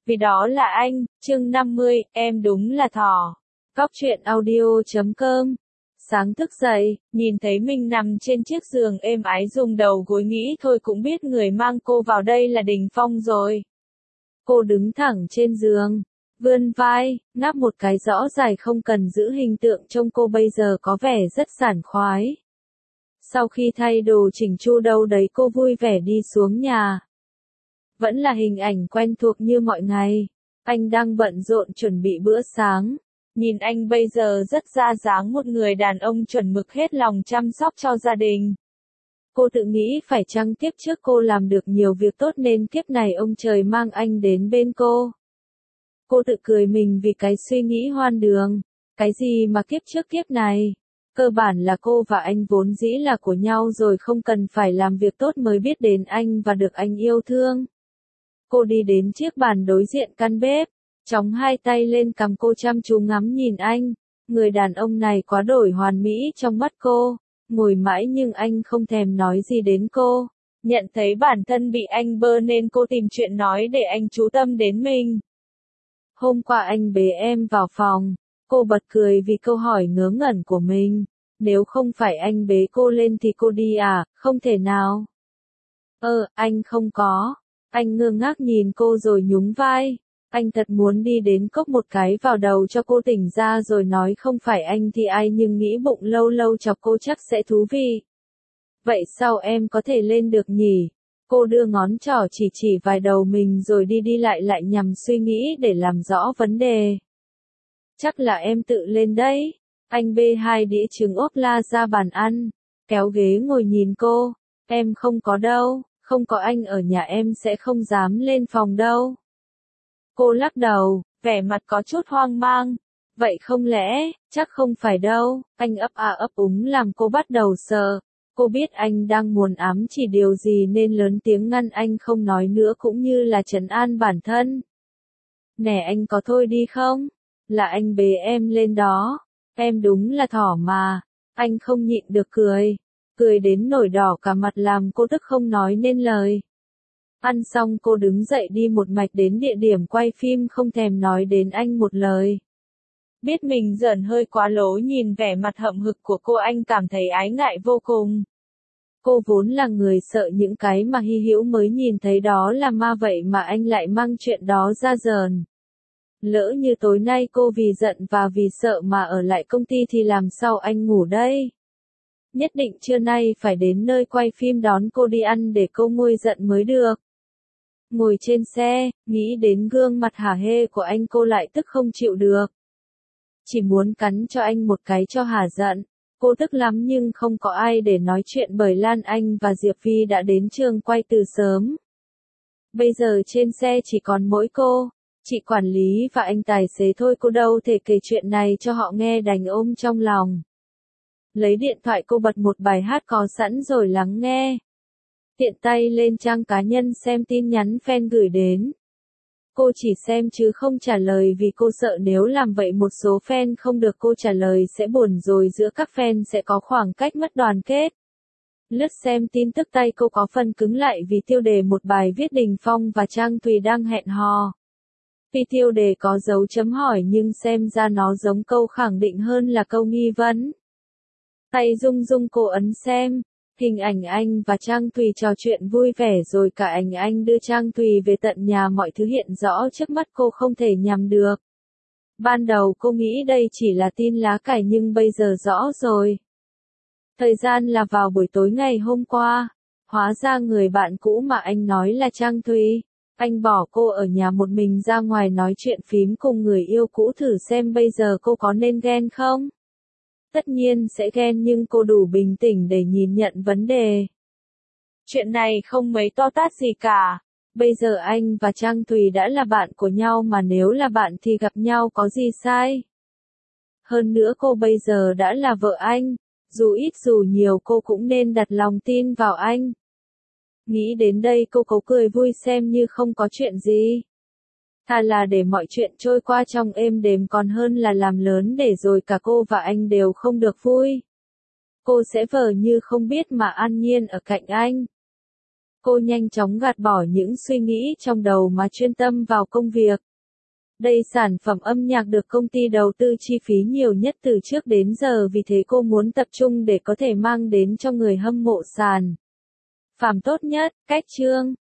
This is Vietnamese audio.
Vì đó là anh, chương 50, em đúng là thỏ. Góc truyện audio.com. Sáng thức dậy, nhìn thấy mình nằm trên chiếc giường êm ái dùng đầu gối nghĩ thôi cũng biết người mang cô vào đây là Đình Phong rồi. Cô đứng thẳng trên giường, vươn vai, ngáp một cái rõ ràng không cần giữ hình tượng trông cô bây giờ có vẻ rất sảng khoái. Sau khi thay đồ chỉnh chu đâu đấy cô vui vẻ đi xuống nhà. Vẫn là hình ảnh quen thuộc như mọi ngày. Anh đang bận rộn chuẩn bị bữa sáng. Nhìn anh bây giờ rất ra dáng một người đàn ông chuẩn mực hết lòng chăm sóc cho gia đình. Cô tự nghĩ phải chăng kiếp trước cô làm được nhiều việc tốt nên kiếp này ông trời mang anh đến bên cô. Cô tự cười mình vì cái suy nghĩ hoang đường. Cái gì mà kiếp trước kiếp này? Cơ bản là cô và anh vốn dĩ là của nhau rồi không cần phải làm việc tốt mới biết đến anh và được anh yêu thương. Cô đi đến chiếc bàn đối diện căn bếp, chóng hai tay lên cằm cô chăm chú ngắm nhìn anh. Người đàn ông này quá đổi hoàn mỹ trong mắt cô, ngồi mãi nhưng anh không thèm nói gì đến cô. Nhận thấy bản thân bị anh bơ nên cô tìm chuyện nói để anh chú tâm đến mình. Hôm qua anh bế em vào phòng, cô bật cười vì câu hỏi ngớ ngẩn của mình. Nếu không phải anh bế cô lên thì cô đi à, không thể nào. Anh không có. Anh ngơ ngác nhìn cô rồi nhún vai. Anh thật muốn đi đến cốc một cái vào đầu cho cô tỉnh ra rồi nói không phải anh thì ai nhưng nghĩ bụng lâu lâu chọc cô chắc sẽ thú vị. Vậy sao em có thể lên được nhỉ? Cô đưa ngón trỏ chỉ vài đầu mình rồi đi lại nhằm suy nghĩ để làm rõ vấn đề. Chắc là em tự lên đấy. Anh bê 2 đĩa trứng ốp la ra bàn ăn, kéo ghế ngồi nhìn cô. Em không có đâu. Không có anh ở nhà em sẽ không dám lên phòng đâu. Cô lắc đầu, vẻ mặt có chút hoang mang. Vậy không lẽ, chắc không phải đâu. Anh ấp úng làm cô bắt đầu sợ. Cô biết anh đang muốn ám chỉ điều gì nên lớn tiếng ngăn anh không nói nữa cũng như là trấn an bản thân. Nè anh có thôi đi không? Là anh bế em lên đó. Em đúng là thỏ mà. Anh không nhịn được cười. Cười đến nổi đỏ cả mặt làm cô tức không nói nên lời. Ăn xong cô đứng dậy đi một mạch đến địa điểm quay phim không thèm nói đến anh một lời. Biết mình giỡn hơi quá lố nhìn vẻ mặt hậm hực của cô anh cảm thấy ái ngại vô cùng. Cô vốn là người sợ những cái mà hy hữu mới nhìn thấy đó là ma vậy mà anh lại mang chuyện đó ra giỡn. Lỡ như tối nay cô vì giận và vì sợ mà ở lại công ty thì làm sao anh ngủ đây? Nhất định trưa nay phải đến nơi quay phim đón cô đi ăn để cô nguôi giận mới được. Ngồi trên xe, nghĩ đến gương mặt hả hê của anh cô lại tức không chịu được. Chỉ muốn cắn cho anh một cái cho hả giận. Cô tức lắm nhưng không có ai để nói chuyện bởi Lan Anh và Diệp Vi đã đến trường quay từ sớm. Bây giờ trên xe chỉ còn mỗi cô, chị quản lý và anh tài xế thôi cô đâu thể kể chuyện này cho họ nghe đành ôm trong lòng. Lấy điện thoại cô bật một bài hát có sẵn rồi lắng nghe. Tiện tay lên trang cá nhân xem tin nhắn fan gửi đến. Cô chỉ xem chứ không trả lời vì cô sợ nếu làm vậy một số fan không được cô trả lời sẽ buồn rồi giữa các fan sẽ có khoảng cách mất đoàn kết. Lướt xem tin tức tay cô có phần cứng lại vì tiêu đề một bài viết Đình Phong và Trang Thùy đang hẹn hò. Vì tiêu đề có dấu chấm hỏi nhưng xem ra nó giống câu khẳng định hơn là câu nghi vấn. Tay rung cô ấn xem, hình ảnh anh và Trang Thùy trò chuyện vui vẻ rồi cả anh đưa Trang Thùy về tận nhà mọi thứ hiện rõ trước mắt cô không thể nhầm được. Ban đầu cô nghĩ đây chỉ là tin lá cải nhưng bây giờ rõ rồi. Thời gian là vào buổi tối ngày hôm qua, hóa ra người bạn cũ mà anh nói là Trang Thùy. Anh bỏ cô ở nhà một mình ra ngoài nói chuyện phím cùng người yêu cũ thử xem bây giờ cô có nên ghen không? Tất nhiên sẽ ghen nhưng cô đủ bình tĩnh để nhìn nhận vấn đề. Chuyện này không mấy to tát gì cả. Bây giờ anh và Trang Thùy đã là bạn của nhau mà nếu là bạn thì gặp nhau có gì sai. Hơn nữa cô bây giờ đã là vợ anh. Dù ít dù nhiều cô cũng nên đặt lòng tin vào anh. Nghĩ đến đây cô cố cười vui xem như không có chuyện gì. Thà là để mọi chuyện trôi qua trong êm đềm còn hơn là làm lớn để rồi cả cô và anh đều không được vui. Cô sẽ vờ như không biết mà an nhiên ở cạnh anh. Cô nhanh chóng gạt bỏ những suy nghĩ trong đầu mà chuyên tâm vào công việc. Đây sản phẩm âm nhạc được công ty đầu tư chi phí nhiều nhất từ trước đến giờ, vì thế cô muốn tập trung để có thể mang đến cho người hâm mộ sản phẩm tốt nhất. Cách chương